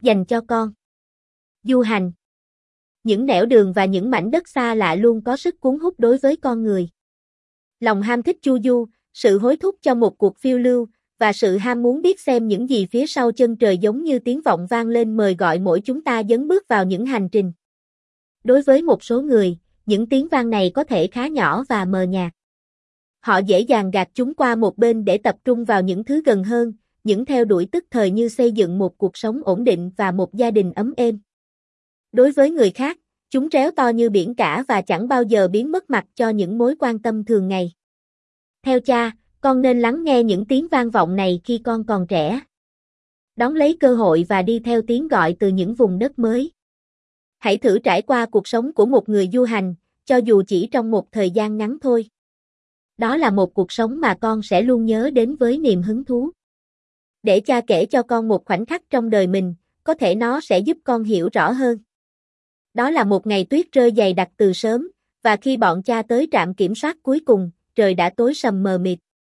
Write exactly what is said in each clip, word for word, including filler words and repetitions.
Dành cho con. Du hành. Những nẻo đường và những mảnh đất xa lạ luôn có sức cuốn hút đối với con người. Lòng ham thích chu du, sự hối thúc cho một cuộc phiêu lưu, và sự ham muốn biết xem những gì phía sau chân trời giống như tiếng vọng vang lên mời gọi mỗi chúng ta dấn bước vào những hành trình. Đối với một số người, những tiếng vang này có thể khá nhỏ và mờ nhạt. Họ dễ dàng gạt chúng qua một bên để tập trung vào những thứ gần hơn, những theo đuổi tức thời như xây dựng một cuộc sống ổn định và một gia đình ấm êm. Đối với người khác, chúng réo to như biển cả và chẳng bao giờ biến mất mặt cho những mối quan tâm thường ngày. Theo cha, con nên lắng nghe những tiếng vang vọng này khi con còn trẻ. Đón lấy cơ hội và đi theo tiếng gọi từ những vùng đất mới. Hãy thử trải qua cuộc sống của một người du hành, cho dù chỉ trong một thời gian ngắn thôi. Đó là một cuộc sống mà con sẽ luôn nhớ đến với niềm hứng thú. Để cha kể cho con một khoảnh khắc trong đời mình, có thể nó sẽ giúp con hiểu rõ hơn. Đó là một ngày tuyết rơi dày đặc từ sớm, và khi bọn cha tới trạm kiểm soát cuối cùng, trời đã tối sầm mờ mịt.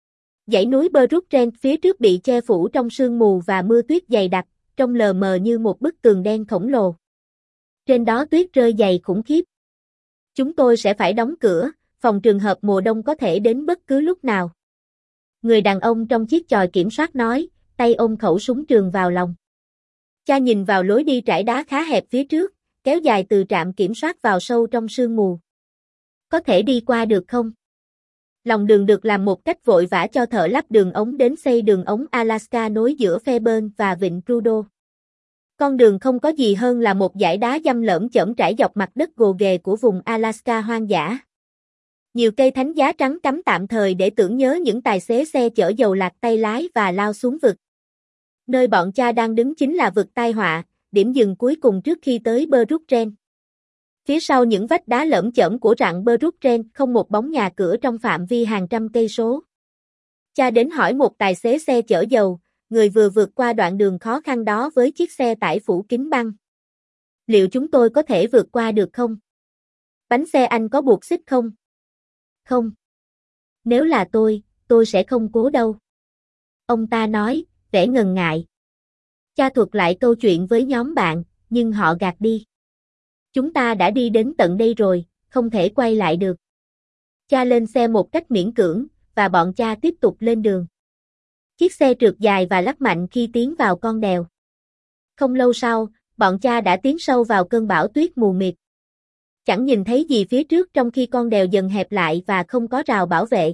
Dãy núi Brooklyn phía trước bị che phủ trong sương mù và mưa tuyết dày đặc, trông lờ mờ như một bức tường đen khổng lồ. Trên đó tuyết rơi dày khủng khiếp. Chúng tôi sẽ phải đóng cửa, phòng trường hợp mùa đông có thể đến bất cứ lúc nào. Người đàn ông trong chiếc chòi kiểm soát nói, tay ôm khẩu súng trường vào lòng. Cha nhìn vào lối đi trải đá khá hẹp phía trước, kéo dài từ trạm kiểm soát vào sâu trong sương mù. Có thể đi qua được không? Lòng đường được làm một cách vội vã cho thợ lắp đường ống đến xây đường ống Alaska nối giữa Fairburn và Vịnh Prudhoe. Con đường không có gì hơn là một dải đá dăm lởm chởm trải dọc mặt đất gồ ghề của vùng Alaska hoang dã. Nhiều cây thánh giá trắng cắm tạm thời để tưởng nhớ những tài xế xe chở dầu lạc tay lái và lao xuống vực. Nơi bọn cha đang đứng chính là vực tai họa, điểm dừng cuối cùng trước khi tới Brooklyn. Phía sau những vách đá lởm chởm của rặng Brooklyn không một bóng nhà cửa trong phạm vi hàng trăm cây số. Cha đến hỏi một tài xế xe chở dầu, người vừa vượt qua đoạn đường khó khăn đó với chiếc xe tải phủ kín băng. Liệu chúng tôi có thể vượt qua được không? Bánh xe anh có buộc xích không? Không. Nếu là tôi, tôi sẽ không cố đâu. Ông ta nói, vẻ ngần ngại. Cha thuật lại câu chuyện với nhóm bạn, nhưng họ gạt đi. Chúng ta đã đi đến tận đây rồi, không thể quay lại được. Cha lên xe một cách miễn cưỡng, và bọn cha tiếp tục lên đường. Chiếc xe trượt dài và lắc mạnh khi tiến vào con đèo. Không lâu sau, bọn cha đã tiến sâu vào cơn bão tuyết mù mịt. Chẳng nhìn thấy gì phía trước trong khi con đèo dần hẹp lại và không có rào bảo vệ.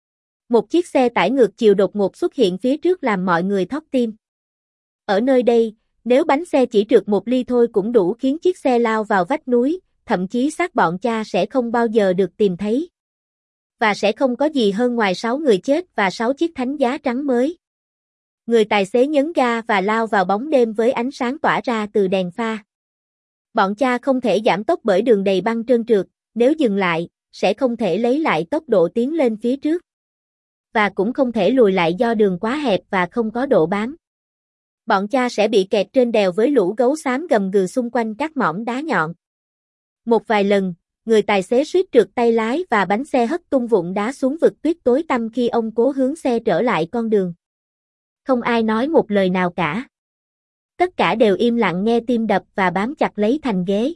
Một chiếc xe tải ngược chiều đột ngột xuất hiện phía trước làm mọi người thót tim. Ở nơi đây, nếu bánh xe chỉ trượt một ly thôi cũng đủ khiến chiếc xe lao vào vách núi, thậm chí xác bọn cha sẽ không bao giờ được tìm thấy. Và sẽ không có gì hơn ngoài sáu người chết và sáu chiếc thánh giá trắng mới. Người tài xế nhấn ga và lao vào bóng đêm với ánh sáng tỏa ra từ đèn pha. Bọn cha không thể giảm tốc bởi đường đầy băng trơn trượt, nếu dừng lại, sẽ không thể lấy lại tốc độ tiến lên phía trước. Và cũng không thể lùi lại do đường quá hẹp và không có độ bám. Bọn cha sẽ bị kẹt trên đèo với lũ gấu xám gầm gừ xung quanh các mỏm đá nhọn. Một vài lần, người tài xế suýt trượt tay lái và bánh xe hất tung vụn đá xuống vực tuyết tối tăm khi ông cố hướng xe trở lại con đường. Không ai nói một lời nào cả. Tất cả đều im lặng nghe tim đập và bám chặt lấy thành ghế.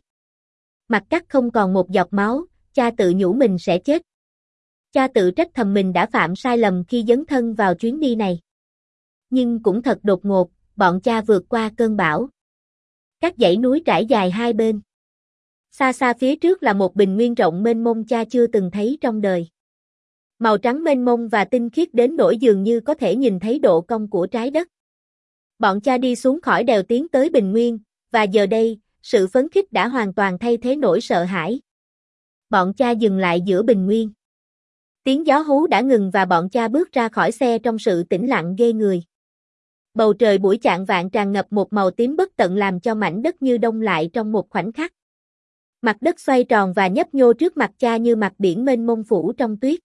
Mặt cắt không còn một giọt máu, cha tự nhủ mình sẽ chết. Cha tự trách thầm mình đã phạm sai lầm khi dấn thân vào chuyến đi này. Nhưng cũng thật đột ngột, bọn cha vượt qua cơn bão. Các dãy núi trải dài hai bên. Xa xa phía trước là một bình nguyên rộng mênh mông cha chưa từng thấy trong đời. Màu trắng mênh mông và tinh khiết đến nỗi dường như có thể nhìn thấy độ cong của trái đất. Bọn cha đi xuống khỏi đèo tiến tới bình nguyên, và giờ đây, sự phấn khích đã hoàn toàn thay thế nỗi sợ hãi. Bọn cha dừng lại giữa bình nguyên. Tiếng gió hú đã ngừng và bọn cha bước ra khỏi xe trong sự tĩnh lặng ghê người. Bầu trời buổi chạng vạng tràn ngập một màu tím bất tận làm cho mảnh đất như đông lại trong một khoảnh khắc. Mặt đất xoay tròn và nhấp nhô trước mặt cha như mặt biển mênh mông phủ trong tuyết.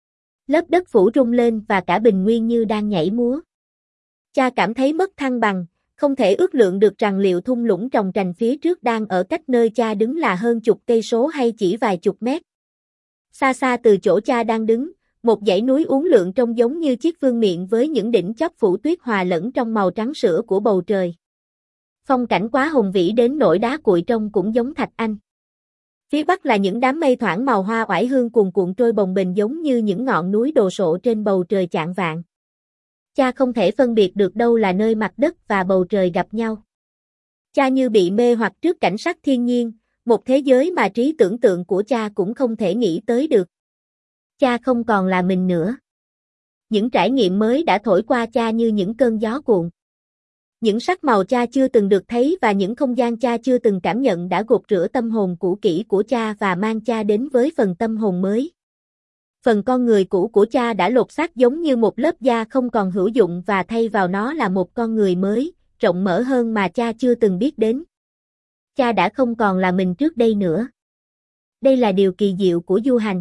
Lớp đất phủ rung lên và cả bình nguyên như đang nhảy múa. Cha cảm thấy mất thăng bằng, không thể ước lượng được rằng liệu thung lũng trồng trành phía trước đang ở cách nơi cha đứng là hơn chục cây số hay chỉ vài chục mét. Xa xa từ chỗ cha đang đứng, một dãy núi uốn lượn trông giống như chiếc vương miện với những đỉnh chóp phủ tuyết hòa lẫn trong màu trắng sữa của bầu trời. Phong cảnh quá hùng vĩ đến nỗi đá cuội trông cũng giống thạch anh. Phía bắc là những đám mây thoảng màu hoa oải hương cuồn cuộn trôi bồng bềnh giống như những ngọn núi đồ sộ trên bầu trời chạng vạng. Cha không thể phân biệt được đâu là nơi mặt đất và bầu trời gặp nhau. Cha như bị mê hoặc trước cảnh sắc thiên nhiên, một thế giới mà trí tưởng tượng của cha cũng không thể nghĩ tới được. Cha không còn là mình nữa. Những trải nghiệm mới đã thổi qua cha như những cơn gió cuộn. Những sắc màu cha chưa từng được thấy và những không gian cha chưa từng cảm nhận đã gột rửa tâm hồn cũ kỹ của cha và mang cha đến với phần tâm hồn mới. Phần con người cũ của cha đã lột xác giống như một lớp da không còn hữu dụng và thay vào nó là một con người mới, rộng mở hơn mà cha chưa từng biết đến. Cha đã không còn là mình trước đây nữa. Đây là điều kỳ diệu của du hành.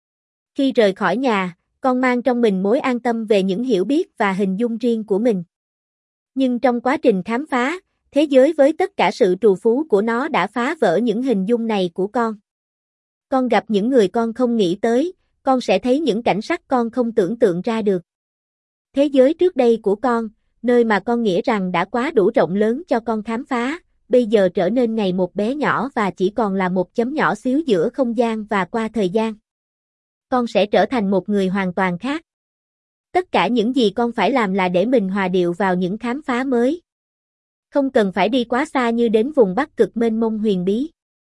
Khi rời khỏi nhà, con mang trong mình mối an tâm về những hiểu biết và hình dung riêng của mình. Nhưng trong quá trình khám phá, thế giới với tất cả sự trù phú của nó đã phá vỡ những hình dung này của con. Con gặp những người con không nghĩ tới, con sẽ thấy những cảnh sắc con không tưởng tượng ra được. Thế giới trước đây của con, nơi mà con nghĩ rằng đã quá đủ rộng lớn cho con khám phá, bây giờ trở nên ngày một bé nhỏ và chỉ còn là một chấm nhỏ xíu giữa không gian và qua thời gian. Con sẽ trở thành một người hoàn toàn khác. Tất cả những gì con phải làm là để mình hòa điệu vào những khám phá mới. Không cần phải đi quá xa như đến vùng Bắc Cực mênh mông huyền bí.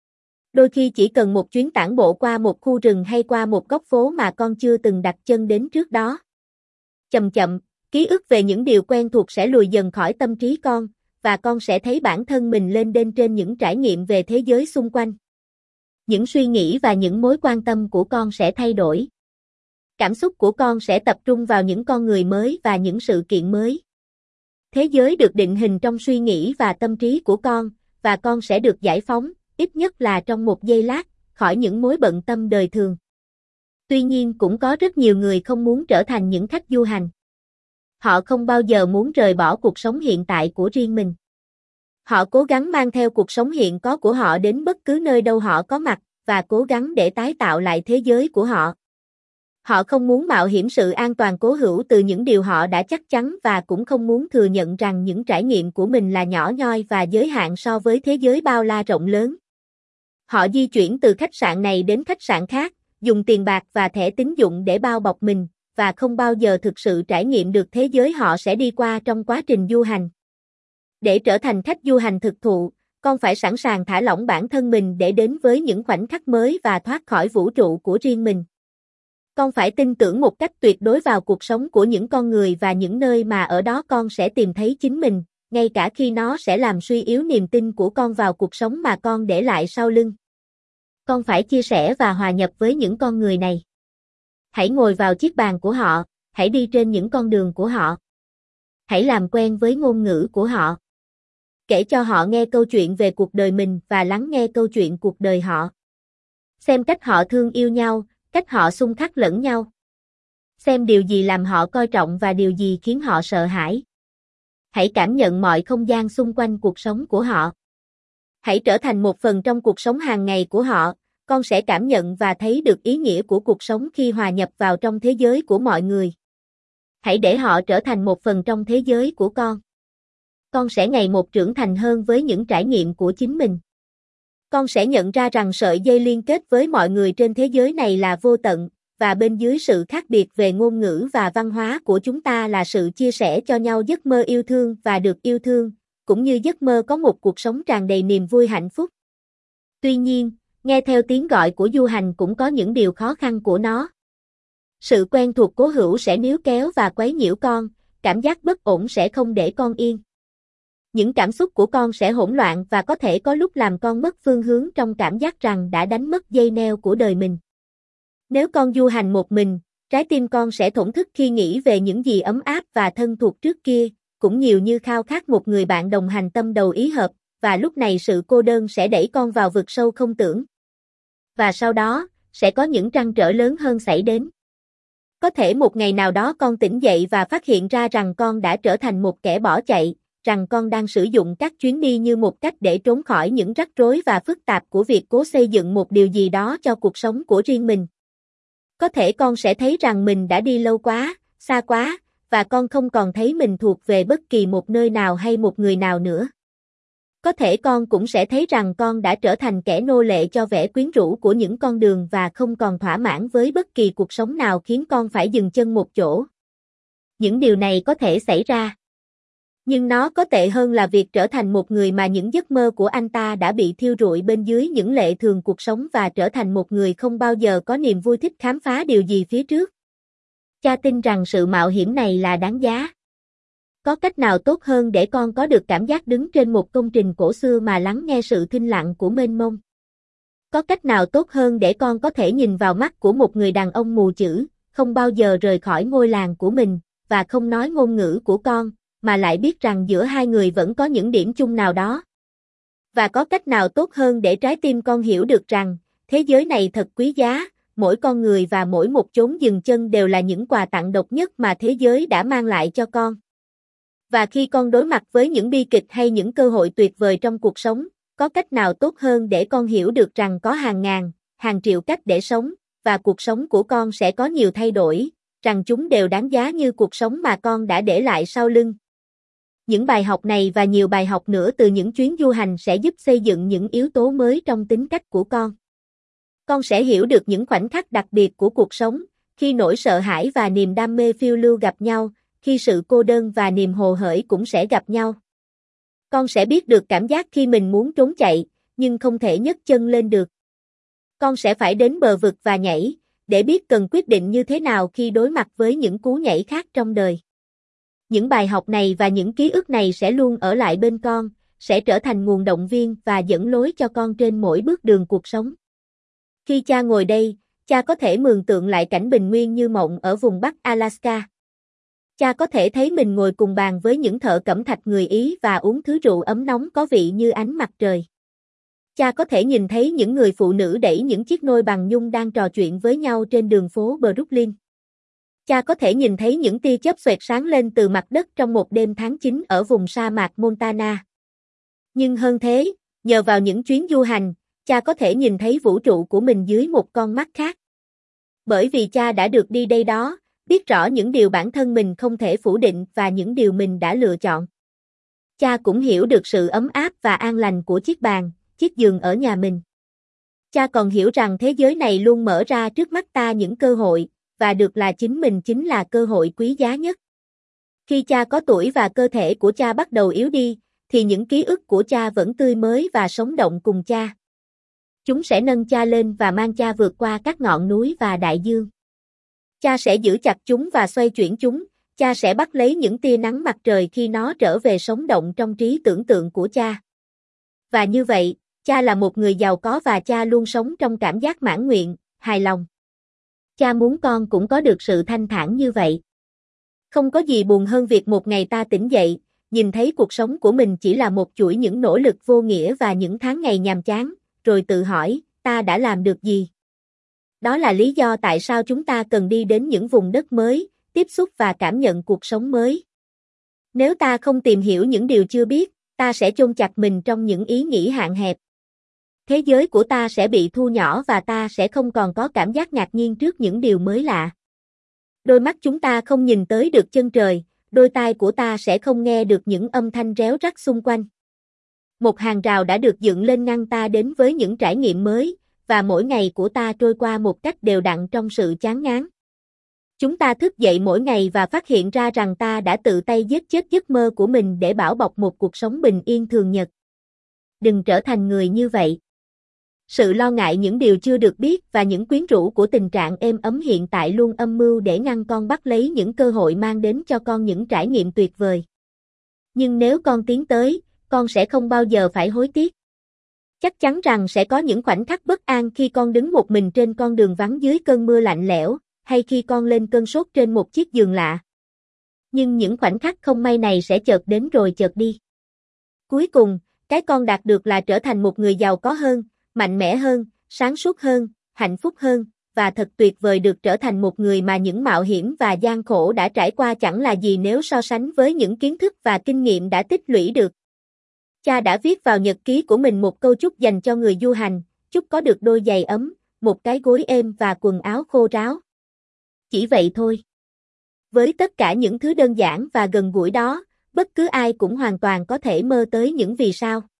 Đôi khi chỉ cần một chuyến tản bộ qua một khu rừng hay qua một góc phố mà con chưa từng đặt chân đến trước đó. Chậm chậm, ký ức về những điều quen thuộc sẽ lùi dần khỏi tâm trí con, và con sẽ thấy bản thân mình lên đên trên những trải nghiệm về thế giới xung quanh. Những suy nghĩ và những mối quan tâm của con sẽ thay đổi. Cảm xúc của con sẽ tập trung vào những con người mới và những sự kiện mới. Thế giới được định hình trong suy nghĩ và tâm trí của con, và con sẽ được giải phóng, ít nhất là trong một giây lát, khỏi những mối bận tâm đời thường. Tuy nhiên cũng có rất nhiều người không muốn trở thành những khách du hành. Họ không bao giờ muốn rời bỏ cuộc sống hiện tại của riêng mình. Họ cố gắng mang theo cuộc sống hiện có của họ đến bất cứ nơi đâu họ có mặt, và cố gắng để tái tạo lại thế giới của họ. Họ không muốn mạo hiểm sự an toàn cố hữu từ những điều họ đã chắc chắn và cũng không muốn thừa nhận rằng những trải nghiệm của mình là nhỏ nhoi và giới hạn so với thế giới bao la rộng lớn. Họ di chuyển từ khách sạn này đến khách sạn khác, dùng tiền bạc và thẻ tín dụng để bao bọc mình, và không bao giờ thực sự trải nghiệm được thế giới họ sẽ đi qua trong quá trình du hành. Để trở thành khách du hành thực thụ, con phải sẵn sàng thả lỏng bản thân mình để đến với những khoảnh khắc mới và thoát khỏi vũ trụ của riêng mình. Con phải tin tưởng một cách tuyệt đối vào cuộc sống của những con người và những nơi mà ở đó con sẽ tìm thấy chính mình, ngay cả khi nó sẽ làm suy yếu niềm tin của con vào cuộc sống mà con để lại sau lưng. Con phải chia sẻ và hòa nhập với những con người này. Hãy ngồi vào chiếc bàn của họ, hãy đi trên những con đường của họ. Hãy làm quen với ngôn ngữ của họ. Kể cho họ nghe câu chuyện về cuộc đời mình và lắng nghe câu chuyện cuộc đời họ. Xem cách họ thương yêu nhau, cách họ xung khắc lẫn nhau. Xem điều gì làm họ coi trọng và điều gì khiến họ sợ hãi. Hãy cảm nhận mọi không gian xung quanh cuộc sống của họ. Hãy trở thành một phần trong cuộc sống hàng ngày của họ, con sẽ cảm nhận và thấy được ý nghĩa của cuộc sống khi hòa nhập vào trong thế giới của mọi người. Hãy để họ trở thành một phần trong thế giới của con. Con sẽ ngày một trưởng thành hơn với những trải nghiệm của chính mình. Con sẽ nhận ra rằng sợi dây liên kết với mọi người trên thế giới này là vô tận, và bên dưới sự khác biệt về ngôn ngữ và văn hóa của chúng ta là sự chia sẻ cho nhau giấc mơ yêu thương và được yêu thương, cũng như giấc mơ có một cuộc sống tràn đầy niềm vui hạnh phúc. Tuy nhiên, nghe theo tiếng gọi của du hành cũng có những điều khó khăn của nó. Sự quen thuộc cố hữu sẽ níu kéo và quấy nhiễu con, cảm giác bất ổn sẽ không để con yên. Những cảm xúc của con sẽ hỗn loạn và có thể có lúc làm con mất phương hướng trong cảm giác rằng đã đánh mất dây neo của đời mình. Nếu con du hành một mình, trái tim con sẽ thổn thức khi nghĩ về những gì ấm áp và thân thuộc trước kia, cũng nhiều như khao khát một người bạn đồng hành tâm đầu ý hợp, và lúc này sự cô đơn sẽ đẩy con vào vực sâu không tưởng. Và sau đó, sẽ có những trăn trở lớn hơn xảy đến. Có thể một ngày nào đó con tỉnh dậy và phát hiện ra rằng con đã trở thành một kẻ bỏ chạy, rằng con đang sử dụng các chuyến đi như một cách để trốn khỏi những rắc rối và phức tạp của việc cố xây dựng một điều gì đó cho cuộc sống của riêng mình. Có thể con sẽ thấy rằng mình đã đi lâu quá, xa quá, và con không còn thấy mình thuộc về bất kỳ một nơi nào hay một người nào nữa. Có thể con cũng sẽ thấy rằng con đã trở thành kẻ nô lệ cho vẻ quyến rũ của những con đường và không còn thỏa mãn với bất kỳ cuộc sống nào khiến con phải dừng chân một chỗ. Những điều này có thể xảy ra. Nhưng nó có tệ hơn là việc trở thành một người mà những giấc mơ của anh ta đã bị thiêu rụi bên dưới những lệ thường cuộc sống và trở thành một người không bao giờ có niềm vui thích khám phá điều gì phía trước. Cha tin rằng sự mạo hiểm này là đáng giá. Có cách nào tốt hơn để con có được cảm giác đứng trên một công trình cổ xưa mà lắng nghe sự thinh lặng của mênh mông? Có cách nào tốt hơn để con có thể nhìn vào mắt của một người đàn ông mù chữ, không bao giờ rời khỏi ngôi làng của mình, và không nói ngôn ngữ của con, mà lại biết rằng giữa hai người vẫn có những điểm chung nào đó? Và có cách nào tốt hơn để trái tim con hiểu được rằng, thế giới này thật quý giá, mỗi con người và mỗi một chốn dừng chân đều là những quà tặng độc nhất mà thế giới đã mang lại cho con? Và khi con đối mặt với những bi kịch hay những cơ hội tuyệt vời trong cuộc sống, có cách nào tốt hơn để con hiểu được rằng có hàng ngàn, hàng triệu cách để sống, và cuộc sống của con sẽ có nhiều thay đổi, rằng chúng đều đáng giá như cuộc sống mà con đã để lại sau lưng? Những bài học này và nhiều bài học nữa từ những chuyến du hành sẽ giúp xây dựng những yếu tố mới trong tính cách của con. Con sẽ hiểu được những khoảnh khắc đặc biệt của cuộc sống, khi nỗi sợ hãi và niềm đam mê phiêu lưu gặp nhau, khi sự cô đơn và niềm hồ hởi cũng sẽ gặp nhau. Con sẽ biết được cảm giác khi mình muốn trốn chạy, nhưng không thể nhấc chân lên được. Con sẽ phải đến bờ vực và nhảy, để biết cần quyết định như thế nào khi đối mặt với những cú nhảy khác trong đời. Những bài học này và những ký ức này sẽ luôn ở lại bên con, sẽ trở thành nguồn động viên và dẫn lối cho con trên mỗi bước đường cuộc sống. Khi cha ngồi đây, cha có thể mường tượng lại cảnh bình nguyên như mộng ở vùng Bắc Alaska. Cha có thể thấy mình ngồi cùng bàn với những thợ cẩm thạch người Ý và uống thứ rượu ấm nóng có vị như ánh mặt trời. Cha có thể nhìn thấy những người phụ nữ đẩy những chiếc nôi bằng nhung đang trò chuyện với nhau trên đường phố Brooklyn. Cha có thể nhìn thấy những tia chớp xoẹt sáng lên từ mặt đất trong một đêm tháng chín ở vùng sa mạc Montana. Nhưng hơn thế, nhờ vào những chuyến du hành, cha có thể nhìn thấy vũ trụ của mình dưới một con mắt khác. Bởi vì cha đã được đi đây đó, biết rõ những điều bản thân mình không thể phủ định và những điều mình đã lựa chọn. Cha cũng hiểu được sự ấm áp và an lành của chiếc bàn, chiếc giường ở nhà mình. Cha còn hiểu rằng thế giới này luôn mở ra trước mắt ta những cơ hội, và được là chính mình chính là cơ hội quý giá nhất. Khi cha có tuổi và cơ thể của cha bắt đầu yếu đi, thì những ký ức của cha vẫn tươi mới và sống động cùng cha. Chúng sẽ nâng cha lên và mang cha vượt qua các ngọn núi và đại dương. Cha sẽ giữ chặt chúng và xoay chuyển chúng, cha sẽ bắt lấy những tia nắng mặt trời khi nó trở về sống động trong trí tưởng tượng của cha. Và như vậy, cha là một người giàu có và cha luôn sống trong cảm giác mãn nguyện, hài lòng. Cha muốn con cũng có được sự thanh thản như vậy. Không có gì buồn hơn việc một ngày ta tỉnh dậy, nhìn thấy cuộc sống của mình chỉ là một chuỗi những nỗ lực vô nghĩa và những tháng ngày nhàm chán, rồi tự hỏi, ta đã làm được gì? Đó là lý do tại sao chúng ta cần đi đến những vùng đất mới, tiếp xúc và cảm nhận cuộc sống mới. Nếu ta không tìm hiểu những điều chưa biết, ta sẽ chôn chặt mình trong những ý nghĩ hạn hẹp. Thế giới của ta sẽ bị thu nhỏ và ta sẽ không còn có cảm giác ngạc nhiên trước những điều mới lạ. Đôi mắt chúng ta không nhìn tới được chân trời, đôi tai của ta sẽ không nghe được những âm thanh réo rắt xung quanh. Một hàng rào đã được dựng lên ngăn ta đến với những trải nghiệm mới, và mỗi ngày của ta trôi qua một cách đều đặn trong sự chán ngán. Chúng ta thức dậy mỗi ngày và phát hiện ra rằng ta đã tự tay giết chết giấc mơ của mình để bảo bọc một cuộc sống bình yên thường nhật. Đừng trở thành người như vậy. Sự lo ngại những điều chưa được biết và những quyến rũ của tình trạng êm ấm hiện tại luôn âm mưu để ngăn con bắt lấy những cơ hội mang đến cho con những trải nghiệm tuyệt vời. Nhưng nếu con tiến tới, con sẽ không bao giờ phải hối tiếc. Chắc chắn rằng sẽ có những khoảnh khắc bất an khi con đứng một mình trên con đường vắng dưới cơn mưa lạnh lẽo, hay khi con lên cơn sốt trên một chiếc giường lạ. Nhưng những khoảnh khắc không may này sẽ chợt đến rồi chợt đi. Cuối cùng, cái con đạt được là trở thành một người giàu có hơn, mạnh mẽ hơn, sáng suốt hơn, hạnh phúc hơn, và thật tuyệt vời được trở thành một người mà những mạo hiểm và gian khổ đã trải qua chẳng là gì nếu so sánh với những kiến thức và kinh nghiệm đã tích lũy được. Cha đã viết vào nhật ký của mình một câu chúc dành cho người du hành, chúc có được đôi giày ấm, một cái gối êm và quần áo khô ráo. Chỉ vậy thôi. Với tất cả những thứ đơn giản và gần gũi đó, bất cứ ai cũng hoàn toàn có thể mơ tới những vì sao.